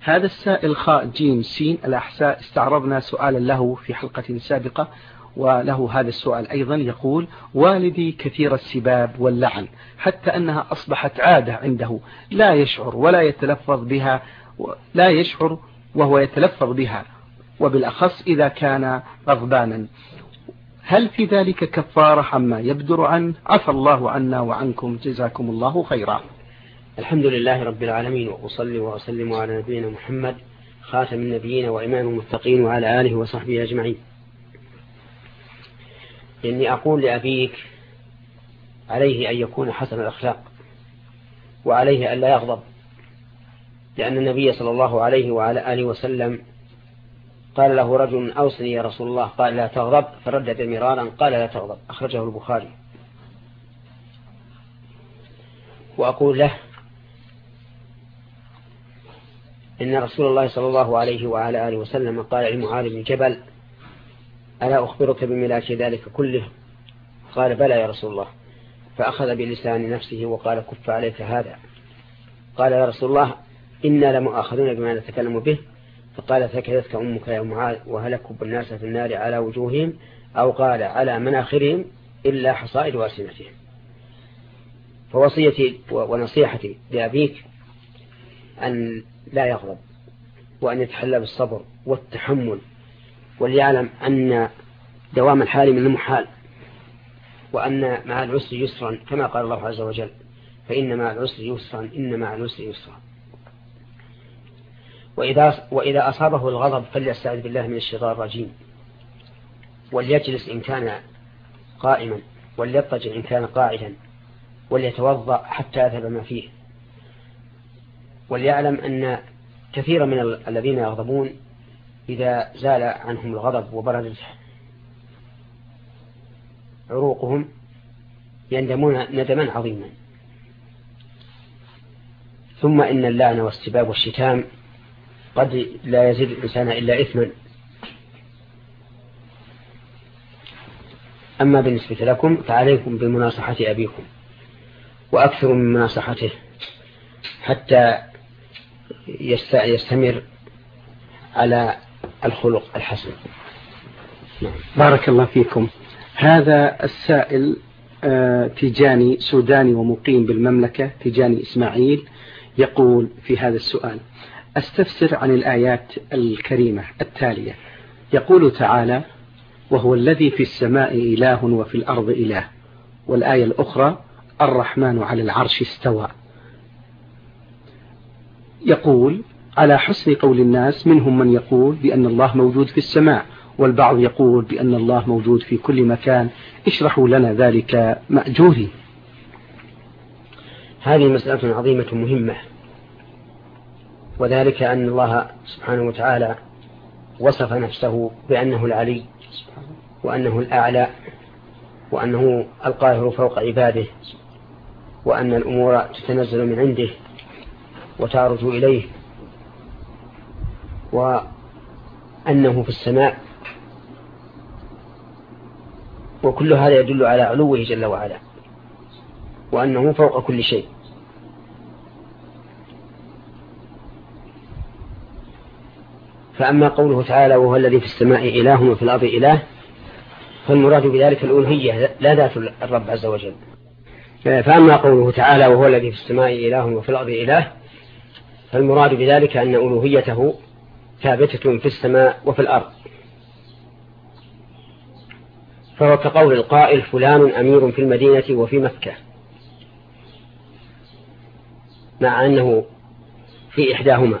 هذا السائل خاء جيم سين الأحساء استعرضنا سؤالا له في حلقة سابقة، وله هذا السؤال أيضا. يقول: والدي كثير السباب واللعن حتى أنها أصبحت عادة عنده، لا يشعر ولا يتلفظ بها، لا يشعر وهو يتلفظ بها، وبالأخص إذا كان غضبانا. هل في ذلك كفارة عما يبدر عنه؟ عفى الله عنا وعنكم، جزاكم الله خيرا. الحمد لله رب العالمين، وأصلي وأسلم على نبينا محمد خاتم النبيين وإمام المتقين وعلى آله وصحبه أجمعين. إني أقول لأبيك عليه أن يكون حسن الأخلاق، وعليه أن لا يغضب، لأن النبي صلى الله عليه وعلى آله وسلم قال له رجل: أوصني يا رسول الله، قال: لا تغضب، فردد مرارا قال: لا تغضب، أخرجه البخاري. وأقول له إن رسول الله صلى الله عليه وعلى آله وسلم قال لمعاذ بن جبل: ألا أخبرك بملاك ذلك كله؟ قال: بلى يا رسول الله. فأخذ بلسان نفسه وقال: كف عليك هذا. قال: يا رسول الله، إنا لمؤاخذون بما نتكلم به. فقال: ثكلتك أمك يا معاذ، وهل كب الناس في النار على وجوههم، أو قال على مناخرهم، إلا حصائد وألسنتهم. فوصيتي ونصيحتي لأبيك أن لا يغضب، وأن يتحلى بالصبر والتحمل، وليعلم أن دوام الحال من المحال، وأن مع العسر يسرا، كما قال الله عز وجل: فإن مع العسر يسرا، إن مع العسر يسرا. وإذا أصابه الغضب فليستعذ بالله من الشيطان الرجيم، وليجلس إن كان قائما، وليضطجع إن كان قاعدا، وليتوضأ حتى يذهب ما فيه. وليعلم أن كثيرا من الذين يغضبون إذا زال عنهم الغضب وبردت عروقهم يندمون ندما عظيما. ثم إن اللعن والسباب والشتام قد لا يزيد الإنسان إلا إثما. أما بالنسبة لكم فعليكم بمناصحة أبيكم، وأكثر من مناصحته حتى يستمر على الخلق الحسن. بارك الله فيكم. هذا السائل تيجاني سوداني ومقيم بالمملكة، تيجاني إسماعيل، يقول في هذا السؤال: أستفسر عن الآيات الكريمة التالية. يقول تعالى: وهو الذي في السماء إله وفي الأرض إله، والآية الأخرى: الرحمن على العرش استوى. يقول: على حسن قول الناس منهم من يقول بأن الله موجود في السماء، والبعض يقول بأن الله موجود في كل مكان، اشرحوا لنا ذلك مأجوري. هذه مسألة عظيمة مهمة، وذلك أن الله سبحانه وتعالى وصف نفسه بأنه العلي، وأنه الأعلى، وأنه القاهر فوق عباده، وأن الأمور تتنزل من عنده وتعرج إليه، وأنه في السماء، وكل هذا يدل على علوه جل وعلا، وأنه فوق كل شيء. فأما قوله تعالى: وهو الذي في السماء إله وفي الأرض إله، فالمراد بذلك الألوهية لا ذات الرب عز وجل. فأما قوله تعالى: وهو الذي في السماء إله وفي الأرض إله، فالمراد بذلك أن ألوهيته ثابتة في السماء وفي الأرض. فهو كقول القائل: فلان أمير في المدينة وفي مكة، مع أنه في إحداهما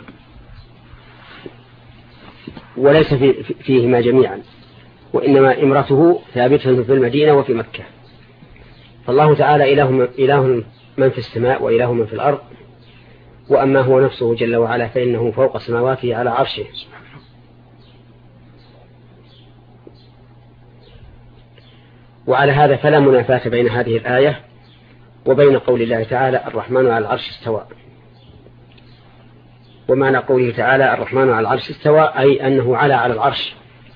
وليس فيهما جميعا، وإنما إمرته ثابتة في المدينة وفي مكة. فالله تعالى إله من في السماء وإله من في الأرض، وأما هو نفسه جل وعلا فإنه فوق سماواته على عرشه. وعلى هذا فلا منافاة بين هذه الآية وبين قول الله تعالى: الرحمن على العرش استوى. ومعنى قوله تعالى: الرحمن على العرش استوى، أي أنه على العرش،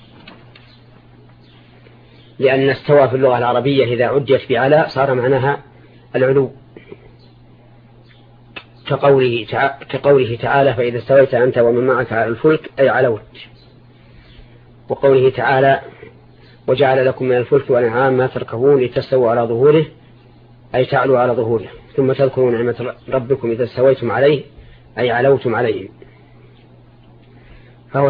لأن استوى في اللغة العربية إذا عديت بعلى صار معناها العلو. كقوله تعالى فإذا استويت أنت ومن معك على الفلك أي علوت. وقوله تعالى وجعل لكم من الفلك والأنعام ما تركبون لتستووا على ظهوره أي تعلوا على ظهوره ثم تذكروا نعمة ربكم إذا استويتم عليه أي علوتم عليه. فهو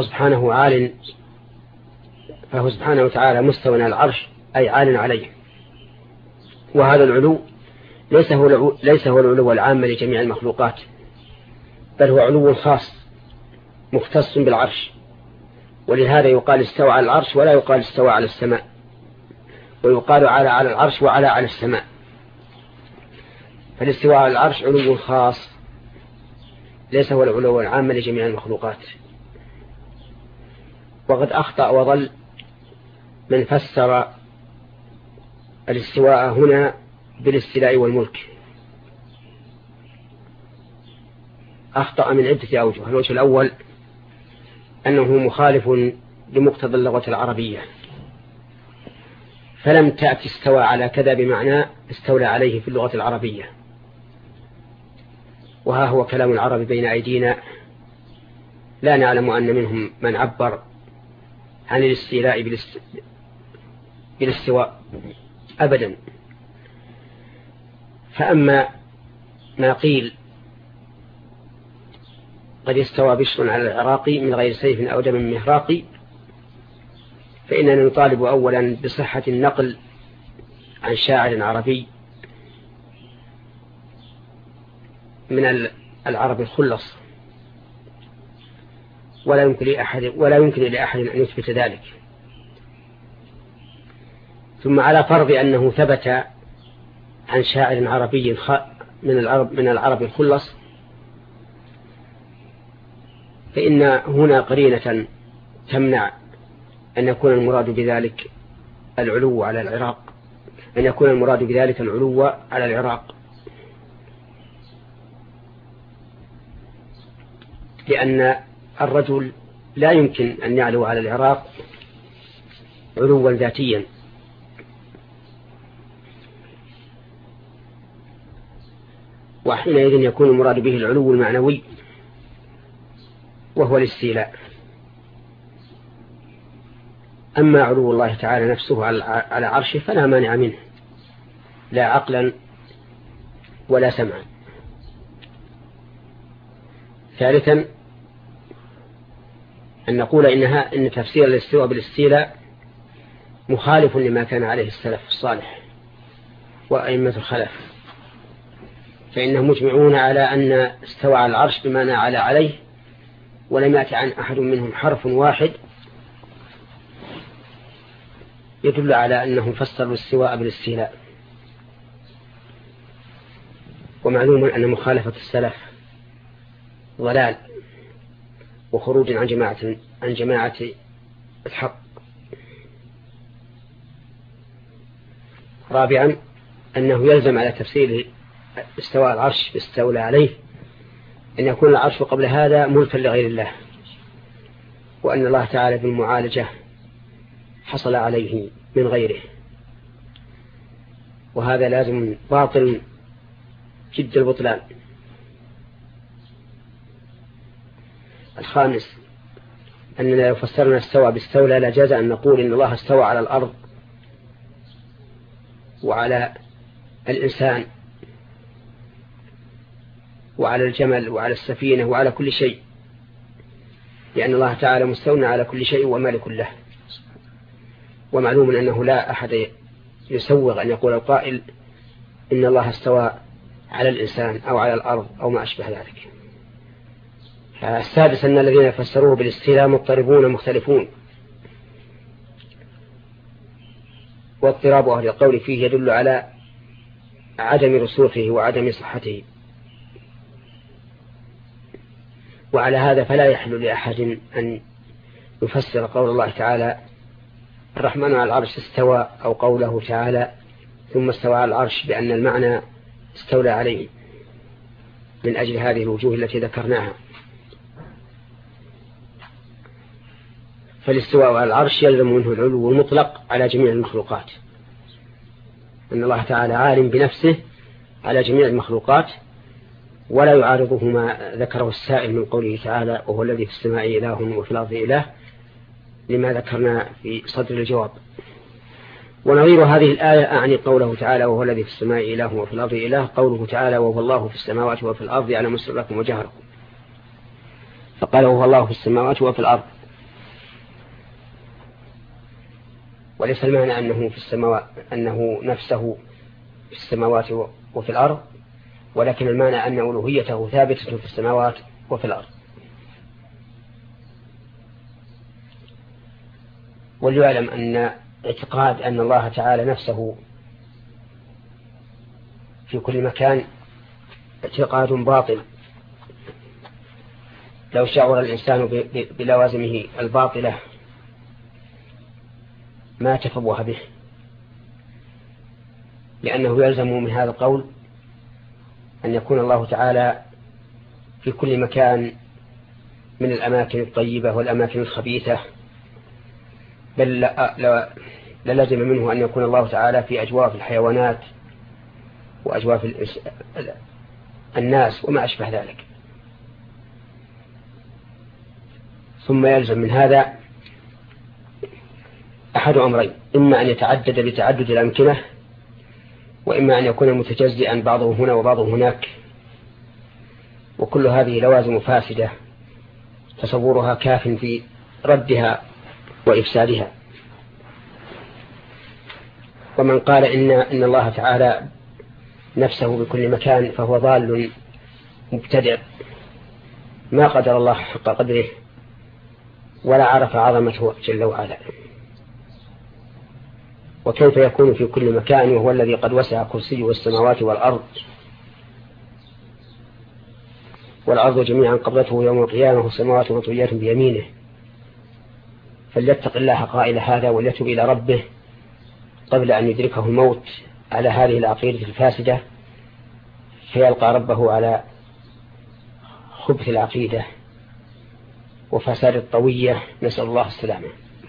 سبحانه وتعالى مستوى على العرش أي عال عليه. وهذا العلو ليس هو العلو العام لجميع المخلوقات، بل هو علو خاص مختص بالعرش. ولهذا يقال استوى على العرش ولا يقال استوى على السماء، ويقال على العرش وعلى على السماء. فالاستواء على العرش علو خاص ليس هو العلو العام لجميع المخلوقات. وقد أخطأ وضل من فسر الاستواء هنا بالاستيلاء والملك. أخطأ من عدة أوجه. الوجه الأول أنه مخالف لمقتضى اللغة العربية، فلم تأتي استوى على كذا بمعنى استولى عليه في اللغة العربية. وها هو كلام العرب بين أيدينا، لا نعلم أن منهم من عبر عن الاستيلاء بالاستواء أبدا. فأما ما قيل قد استوى بشر على العراق من غير سيف أو دم مهراق، فإننا نطالب أولا بصحة النقل عن شاعر عربي من العرب الخلص، ولا يمكن لأحد أن يثبت ذلك. ثم على فرض أنه ثبت عن شاعر عربي من العرب الخلص، فإن هنا قرينة تمنع أن يكون المراد بذلك العلو على العراق، أن يكون المراد بذلك العلو على العراق، لأن الرجل لا يمكن أن يعلو على العراق علوا ذاتيا، وحينئذ يكون المراد به العلو المعنوي وهو الاستيلاء. أما علو الله تعالى نفسه على عرشه فلا مانع منه، لا عقلا ولا سمعا. ثالثا أن نقول إن تفسير الاستواء بالاستيلاء مخالف لما كان عليه السلف الصالح وأئمة الخلف، فإنهم مجمعون على أن استوى على العرش بمعنى عليه، ولم يأتي عن أحد منهم حرف واحد يدل على أنهم فسروا الاستواء بالاستيلاء. ومعلوم أن مخالفة السلف ضلال وخروج عن جماعة الحق. رابعا أنه يلزم على تفسير استواء العرش باستولى عليه أن يكون العرش قبل هذا ملكا لغير الله، وأن الله تعالى بالمعالجة حصل عليه من غيره، وهذا لازم باطل جد البطلان. الخامس أننا لو فسرنا استوى باستولى لجاز أن نقول إن الله استوى على الأرض وعلى الإنسان وعلى الجمل وعلى السفينة وعلى كل شيء، لأن الله تعالى مستولى على كل شيء ومالك له. ومعلوم أنه لا أحد يسوغ أن يقول القائل إن الله استوى على الإنسان أو على الأرض أو ما أشبه ذلك. السادس أن الذين فسروه بالاستيلاء مضطربون مختلفون، واضطراب أهل القول فيه يدل على عدم رسوخه وعدم صحته. وعلى هذا فلا يحل لأحد أن يفسر قول الله تعالى الرحمن على العرش استوى، أو قوله تعالى ثم استوى على العرش بأن المعنى استولى عليه، من أجل هذه الوجوه التي ذكرناها. فالاستواء على العرش يلزم منه العلو المطلق على جميع المخلوقات، أن الله تعالى عالم بنفسه على جميع المخلوقات، ولا يعارضه ما ذكره السائل من قوله تعالى وهو الذي في السماء إله وفي الأرض إله، لما ذكرنا في صدر الجواب. ونظير هذه الآية أعني قوله تعالى وهو الذي في السماء إله وفي الأرض إله، قوله تعالى وهو الله في السماوات وفي الأرض يعلم سركم وجهركم، فقال وهو الله في السماوات وفي الأرض، وليس المعنى أنه في السماوات أنه نفسه في السماوات وفي الأرض، ولكن المعنى أن ألوهيته ثابتة في السماوات وفي الأرض. وليعلم أن اعتقاد أن الله تعالى نفسه في كل مكان اعتقاد باطل. لو شعر الإنسان بلوازمه الباطلة ما تفوه به، لأنه يلزم من هذا القول أن يكون الله تعالى في كل مكان من الأماكن الطيبة والأماكن الخبيثة، بل للزم منه أن يكون الله تعالى في أجواف الحيوانات وأجواف الناس وما أشبه ذلك. ثم يلزم من هذا أحد أمرين، إما أن يتعدد بتعدد الأمكنة، وإما أن يكون متجزئا بعضه هنا وبعضه هناك، وكل هذه لوازم فاسدة تصورها كاف في ردها وإفسادها. ومن قال إن الله تعالى نفسه بكل مكان فهو ضال مبتدع، ما قدر الله حق قدره ولا عرف عظمته جل وعلا. وكيف يكون في كل مكان وهو الذي قد وسع كرسيه السماوات والأرض جميعا قبضته يوم القيامة والسماوات مطويات بيمينه. فليتق الله قائل هذا وليتب إلى ربه قبل أن يدركه الموت على هذه العقيدة الفاسدة، فيلقى ربه على خبث العقيدة وفساد الطوية، نسأل الله السلامة.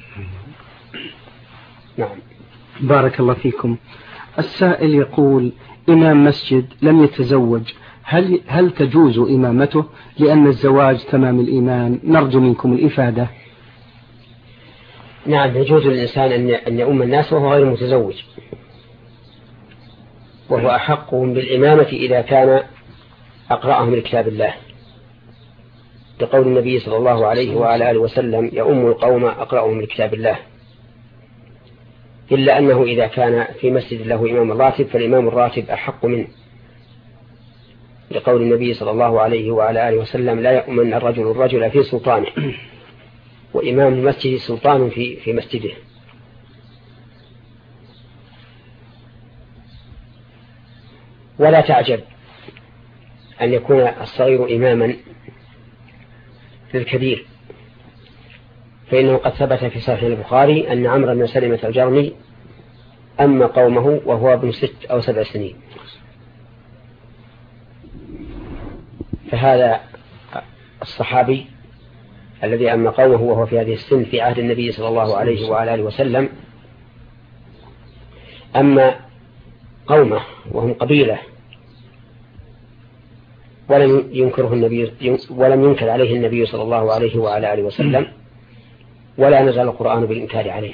نعم. بارك الله فيكم. السائل يقول إمام مسجد لم يتزوج، هل تجوز إمامته؟ لأن الزواج تمام الإيمان، نرجو منكم الإفادة. نعم، يجوز للإنسان أن يؤم الناس وهو غير متزوج، وهو أحقهم بالإمامة إذا كان أقرأهم لكتاب الله، لقول النبي صلى الله عليه وعلى آله وسلم يؤم القوم أقرأهم لكتاب الله، إلا أنه إذا كان في مسجد له إمام راتب فالإمام الراتب أحق منه، لقول النبي صلى الله عليه وعلى آله وسلم لا يؤمن الرجل في سلطانه، وإمام المسجد سلطان في مسجده. ولا تعجب أن يكون الصغير إماما للكبير، فإنه قد ثبت في صحيح البخاري أن عمرو بن سلمة الجرمي أما قومه وهو ابن 6 أو 7 سنين، فهذا الصحابي الذي أما قومه وهو في هذه السن في عهد النبي صلى الله عليه وعلى آله وسلم، أما قومه وهم قبيلة ولم ينكر عليه النبي صلى الله عليه وعلى آله وسلم، ولا نزل القرآن بالإنكار عليه.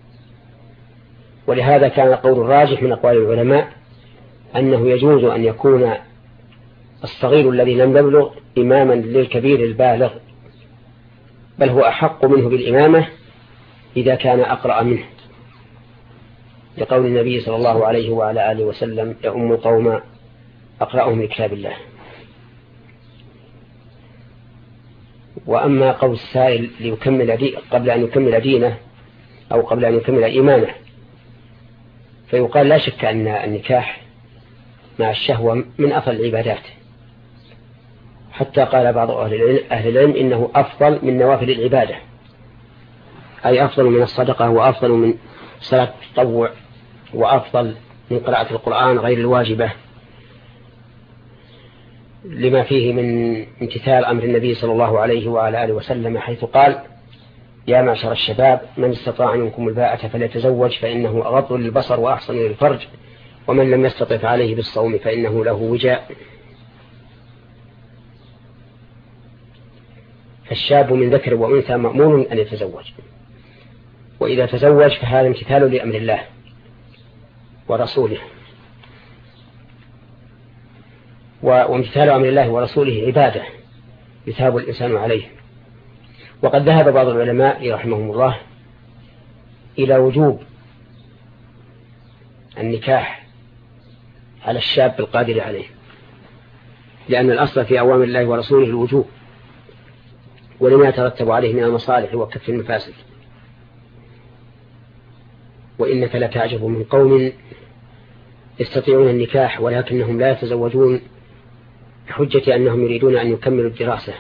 ولهذا كان قول الراجح من أقوال العلماء أنه يجوز أن يكون الصغير الذي لم يبلغ إماما للكبير البالغ، بل هو أحق منه بالإمامة إذا كان أقرأ منه، لقول النبي صلى الله عليه وعلى آله وسلم يؤم القوم أقرأهم لكتاب الله. وأما قول السائل قبل أن يكمل دينه أو قبل أن يكمل إيمانه، فيقال لا شك أن النكاح مع الشهوة من أفضل العبادات، حتى قال بعض أهل العلم إنه أفضل من نوافل العبادة، أي أفضل من الصدقة وأفضل من صلاة التطوع وأفضل من قراءة القرآن غير الواجبة، لما فيه من امتثال أمر النبي صلى الله عليه وعلى آله وسلم، حيث قال يا معشر الشباب من استطاع منكم الباءة فليتزوج فإنه أغض للبصر وأحسن للفرج، ومن لم يستطع عليه بالصوم فإنه له وجاء. فالشاب من ذكر وأنثى مأمور أن يتزوج، وإذا تزوج فهذا امتثال لأمر الله ورسوله، وامتثال أمر الله ورسوله عبادة يثاب الإنسان عليه. وقد ذهب بعض العلماء رحمهم الله إلى وجوب النكاح على الشاب القادر عليه، لأن الأصل في أوامر الله ورسوله الوجوب، ولما يترتب عليه من المصالح وكف المفاسد. وإنك لتعجب من قوم يستطيعون النكاح ولكنهم لا يتزوجون بحجة أنهم يريدون أن يكملوا الدراسة،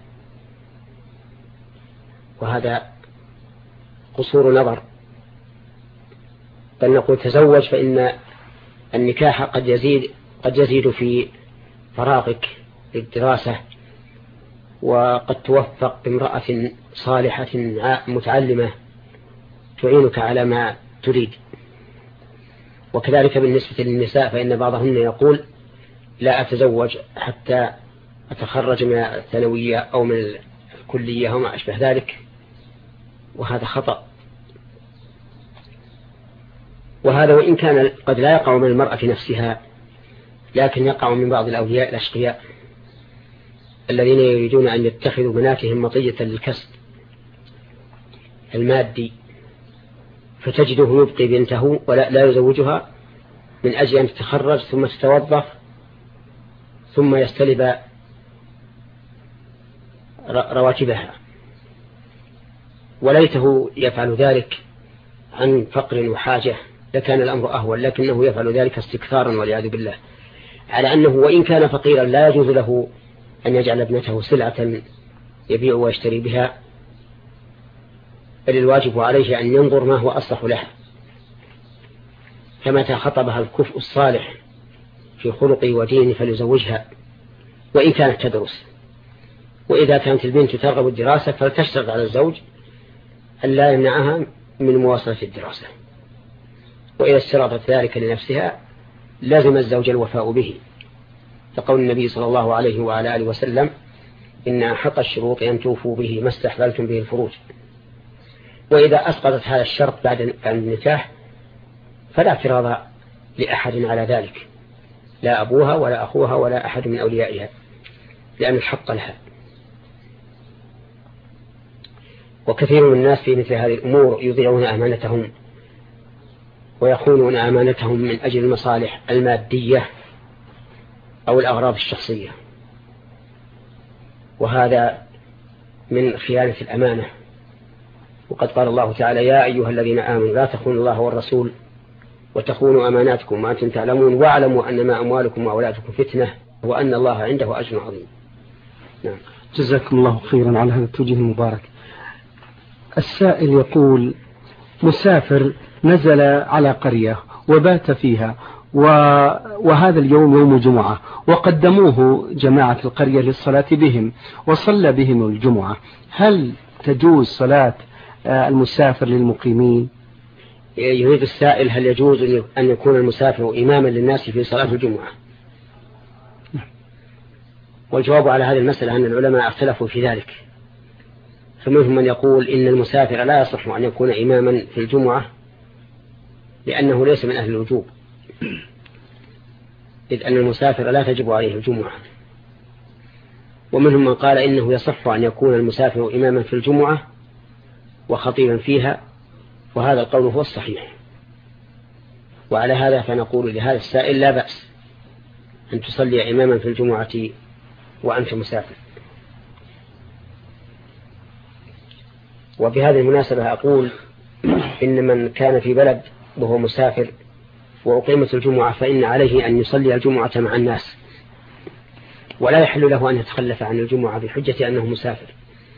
وهذا قصور نظر. بل نقول تزوج، فإن النكاح قد يزيد في فراغك للدراسة، وقد توفق بامرأة صالحة متعلمة تعينك على ما تريد. وكذلك بالنسبة للنساء، فإن بعضهن يقول لا أتزوج حتى أتخرج من الثانوية أو من الكلية أو ما أشبه ذلك، وهذا خطأ. وهذا وإن كان قد لا يقع من المرأة نفسها، لكن يقع من بعض الأولياء الأشقياء الذين يريدون أن يتخذوا بناتهم مطية للكسب المادي، فتجده يبقي بنته ولا لا يزوجها من أجل أن تتخرج ثم تتوظف ثم يستلب رواتبها. وليته يفعل ذلك عن فقر وحاجة لكان الأمر أهون، لكنه يفعل ذلك استكثارا والعياذ بالله، على أنه وإن كان فقيرا لا يجوز له أن يجعل ابنته سلعة يبيع ويشتري بها، بل الواجب عليه أن ينظر ما هو أصلح لها. فمتى خطبها الكفء الصالح في خلقه ودينه فليزوجها وإن كانت تدرس. وإذا كانت البنت ترغب الدراسة فلتشترط على الزوج أن لا يمنعها من مواصلة الدراسة، وإذا اشترطت ذلك لنفسها لازم الزوج الوفاء به، لقول النبي صلى الله عليه وعلى آله وسلم إن أحق الشروط أن توفوا به ما استحللتم به الفروج. وإذا أسقطت هذا الشرط بعد النكاح فلا اعتراض لأحد على ذلك، لا أبوها ولا أخوها ولا أحد من أوليائها، لأن الحق لها. وكثير من الناس في مثل هذه الأمور يضيعون أمانتهم ويخونون أمانتهم من أجل المصالح المادية أو الأغراض الشخصية، وهذا من خيانة الأمانة. وقد قال الله تعالى يا أيها الذين آمنوا لا تخونوا الله والرسول وتخونوا أماناتكم وأنتم تعلمون واعلموا أنما أموالكم وأولادكم فتنة وأن الله عنده أجر عظيم. نعم. جزاكم الله خيرا على هذا التوجيه المبارك. السائل يقول مسافر نزل على قرية وبات فيها وهذا اليوم يوم جمعة، وقدموه جماعة القرية للصلاة بهم وصلى بهم الجمعة، هل تجوز صلاة المسافر للمقيمين؟ يريد السائل هل يجوز أن يكون المسافر إماما للناس في صلاة الجمعة؟ والجواب على هذه المسألة أن العلماء اختلفوا في ذلك، فمنهم من يقول إن المسافر لا يصح أن يكون إماما في الجمعة لأنه ليس من أهل الوجوب، إذ أن المسافر لا تجب عليه الجمعة. ومنهم من قال إنه يصح أن يكون المسافر إماما في الجمعة وخطيبا فيها، وهذا القول هو الصحيح. وعلى هذا فنقول لهذا السائل لا بأس أن تصلي إماما في الجمعة وأنت مسافر. وبهذه المناسبة أقول إن من كان في بلد وهو مسافر وأقيمت الجمعة فإن عليه أن يصلي الجمعة مع الناس، ولا يحل له أن يتخلف عن الجمعة بحجة أنه مسافر،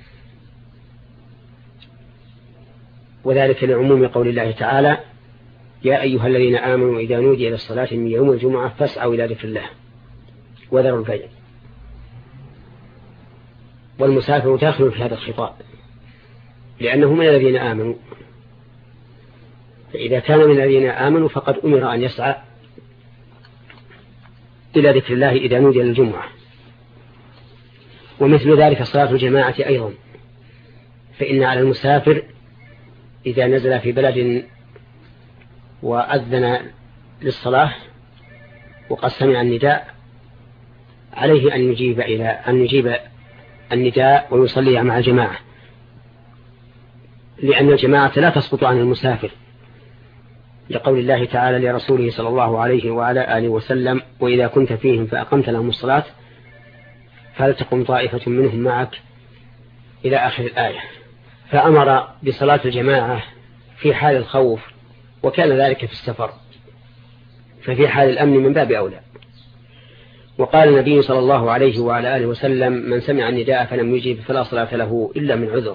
وذلك لعموم قول الله تعالى يا أيها الذين آمنوا إذا نودي إلى الصلاة من يوم الجمعة فاسعوا إلى ذكر الله وذروا البيع. والمسافر داخل في هذا الخطاب لأنه من الذين آمنوا، فإذا كان من الذين آمنوا فقد أمر أن يسعى إلى ذكر الله إذا نودي للجمعة. ومثل ذلك صلاة الجماعة أيضا فإن على المسافر إذا نزل في بلد وأذن للصلاة وقد سمع النداء عليه أن يجيب النداء ويصلي مع الجماعة، لأن الجماعة لا تسقط عن المسافر، لقول الله تعالى لرسوله صلى الله عليه وعلى آله وسلم: وإذا كنت فيهم فأقمت لهم الصلاة فلتقم طائفة منهم معك إلى آخر الآية. فأمر بصلاة الجماعة في حال الخوف، وكان ذلك في السفر، ففي حال الأمن من باب أولى. وقال النبي صلى الله عليه وعلى آله وسلم: من سمع النداء فلم يجب فلا صلاة له إلا من عذر.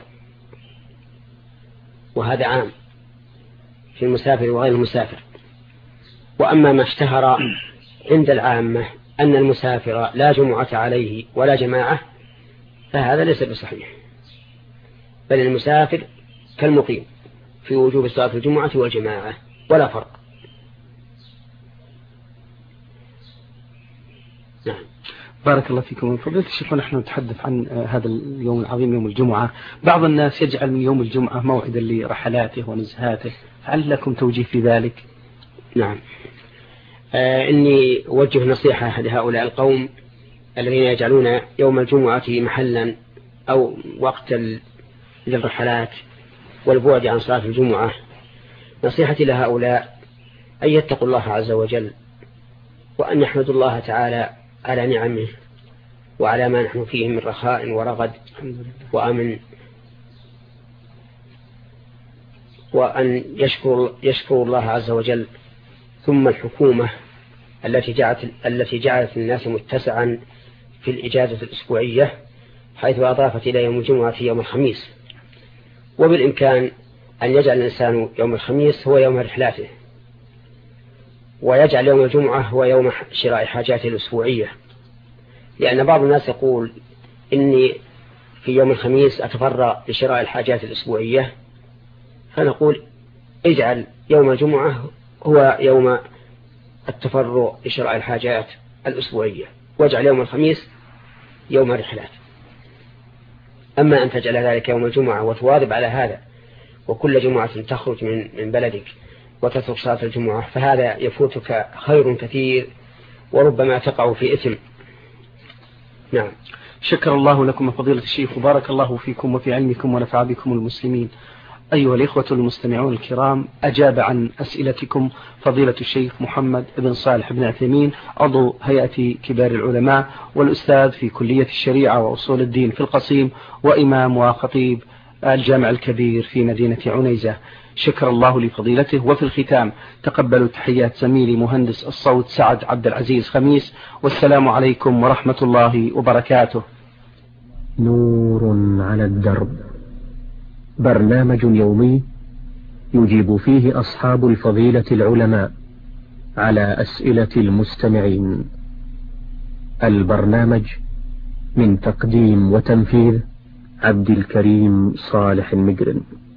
وهذا عام في المسافر وغير المسافر. وأما ما اشتهر عند العامة أن المسافر لا جمعة عليه ولا جماعة، فهذا ليس بصحيح، بل المسافر كالمقيم في وجوب صلاة الجمعة والجماعة ولا فرق. نعم. بارك الله فيكم. فضيلة الشيخ، نحن نتحدث عن هذا اليوم العظيم يوم الجمعة. بعض الناس يجعل من يوم الجمعة موعدا لرحلاته ونزهاته، هل لكم توجيه في ذلك؟ نعم. إني أوجه نصيحة لهؤلاء القوم الذين يجعلون يوم الجمعة محلا أو وقت للرحلات والبعد عن صلاة الجمعة. نصيحتي لهؤلاء أن يتقوا الله عز وجل، وأن يحمدوا الله تعالى على نعمه وعلى ما نحن فيه من رخاء ورغد وأمن، وأن يشكروا الله عز وجل. ثم الحكومة التي جعلت الناس متسعا في الإجازة الأسبوعية، حيث أضافت إلى يوم الجمعة يوم الخميس، وبالإمكان أن يجعل الإنسان يوم الخميس هو يوم رحلاته، ويجعل يوم الجمعة هو يوم شراء حاجاته الأسبوعية. لأن بعض الناس يقول إني في يوم الخميس أتفرغ لشراء الحاجات الأسبوعية، فنقول اجعل يوم الجمعة هو يوم التفرغ لشراء الحاجات الأسبوعية، واجعل يوم الخميس يوم الرحلات. أما أن تجعل ذلك يوم الجمعة وتواظب على هذا وكل جمعة تخرج من بلدك وتترك صلاة الجمعة، فهذا يفوتك خير كثير وربما تقع في إثم. نعم. شكر الله لكم فضيلة الشيخ، وبارك الله فيكم وفي علمكم ونفع بكم المسلمين. أيها الإخوة المستمعون الكرام، أجاب عن أسئلتكم فضيلة الشيخ محمد بن صالح بن عثيمين، عضو هيئة كبار العلماء والأستاذ في كلية الشريعة وأصول الدين في القصيم، وإمام وخطيب الجامع الكبير في مدينة عنيزة. شكر الله لفضيلته. وفي الختام تقبلوا تحيات زميلي مهندس الصوت سعد عبد العزيز خميس، والسلام عليكم ورحمة الله وبركاته. نور على الدرب، برنامج يومي يجيب فيه أصحاب الفضيلة العلماء على أسئلة المستمعين. البرنامج من تقديم وتنفيذ عبد الكريم صالح المجرم.